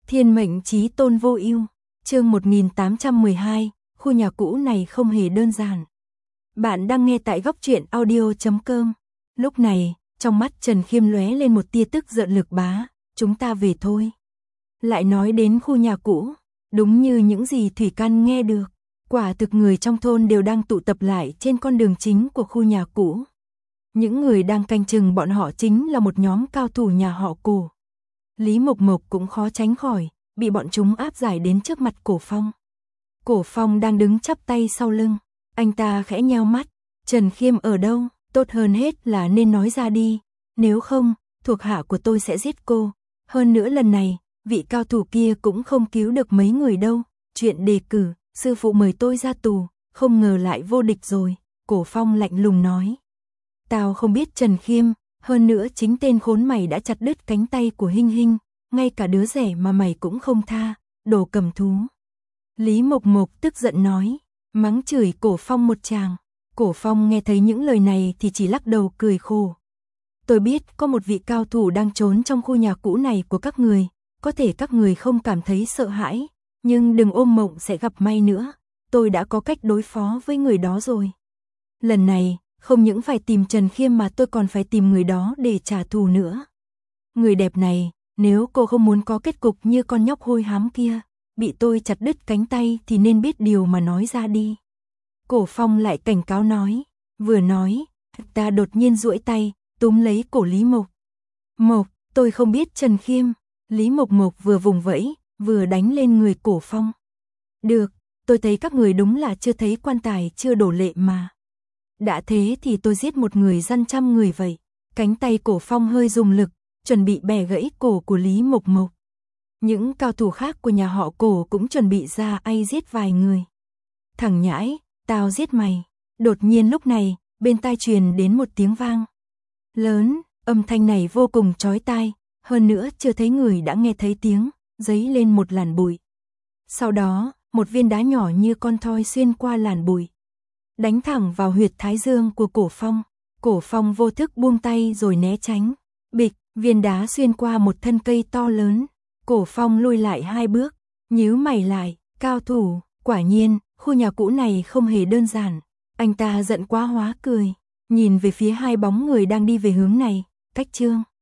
Thiên mệnh chí tôn vô ưu, chương 1812, khu nhà cũ này không hề đơn giản. Bạn đang nghe tại góc truyện audio.com. Lúc này, trong mắt Trần Khiêm lóe lên một tia tức giận Lực bá, chúng ta về thôi. Lại nói đến khu nhà cũ, đúng như những gì Thủy Căn nghe được, quả thực người trong thôn đều đang tụ tập lại trên con đường chính của khu nhà cũ. Những người đang canh chừng bọn họ chính là một nhóm cao thủ nhà họ Cổ. Lý Mộc Mộc cũng khó tránh khỏi, bị bọn chúng áp giải đến trước mặt Cổ Phong. Cổ Phong đang đứng chắp tay sau lưng, anh ta khẽ nheo mắt, Trần Khiêm ở đâu, tốt hơn hết là nên nói ra đi, nếu không, thuộc hạ của tôi sẽ giết cô. Hơn nữa lần này, vị cao thủ kia cũng không cứu được mấy người đâu, chuyện đề cử, sư phụ mời tôi ra tù, không ngờ lại vô địch rồi, Cổ Phong lạnh lùng nói. Tao không biết Trần Khiêm, hơn nữa chính tên khốn mày đã chặt đứt cánh tay của Hinh Hinh, ngay cả đứa rẻ mà mày cũng không tha, đồ cầm thú. Lý Mộc Mộc tức giận nói, mắng chửi Cổ Phong một tràng. Cổ Phong nghe thấy những lời này thì chỉ lắc đầu cười khổ. Tôi biết có một vị cao thủ đang trốn trong khu nhà cũ này của các người, có thể các người không cảm thấy sợ hãi, nhưng đừng ôm mộng sẽ gặp may nữa, tôi đã có cách đối phó với người đó rồi. Lần này, không những phải tìm Trần Khiêm mà tôi còn phải tìm người đó để trả thù nữa. Người đẹp này, nếu cô không muốn có kết cục như con nhóc hôi hám kia, bị tôi chặt đứt cánh tay thì nên biết điều mà nói ra đi. Cổ Phong lại cảnh cáo nói, vừa nói, ta đột nhiên duỗi tay, túm lấy cổ Lý Mộc. Mộc, tôi không biết Trần Khiêm. Lý Mộc Mộc vừa vùng vẫy, vừa đánh lên người Cổ Phong. Được, tôi thấy các người đúng là chưa thấy quan tài chưa đổ lệ mà. Đã thế thì tôi giết một người dân trăm người vậy. Cánh tay Cổ Phong hơi dùng lực, chuẩn bị bẻ gãy cổ của Lý Mộc Mộc. Những cao thủ khác của nhà họ Cổ cũng chuẩn bị ra ai giết vài người. Thằng nhãi, tao giết mày. Đột nhiên lúc này, bên tai truyền đến một tiếng vang lớn, âm thanh này vô cùng chói tai, hơn nữa chưa thấy người đã nghe thấy tiếng, giấy lên một làn bụi. Sau đó, một viên đá nhỏ như con thoi xuyên qua làn bụi, đánh thẳng vào huyệt thái dương của Cổ Phong. Cổ Phong vô thức buông tay rồi né tránh. Bịch, viên đá xuyên qua một thân cây to lớn. Cổ Phong lùi lại 2 bước, nhíu mày lại, cao thủ, quả nhiên, khu nhà cũ này không hề đơn giản. Anh ta giận quá hóa cười, nhìn về phía 2 bóng người đang đi về hướng này, cách Trương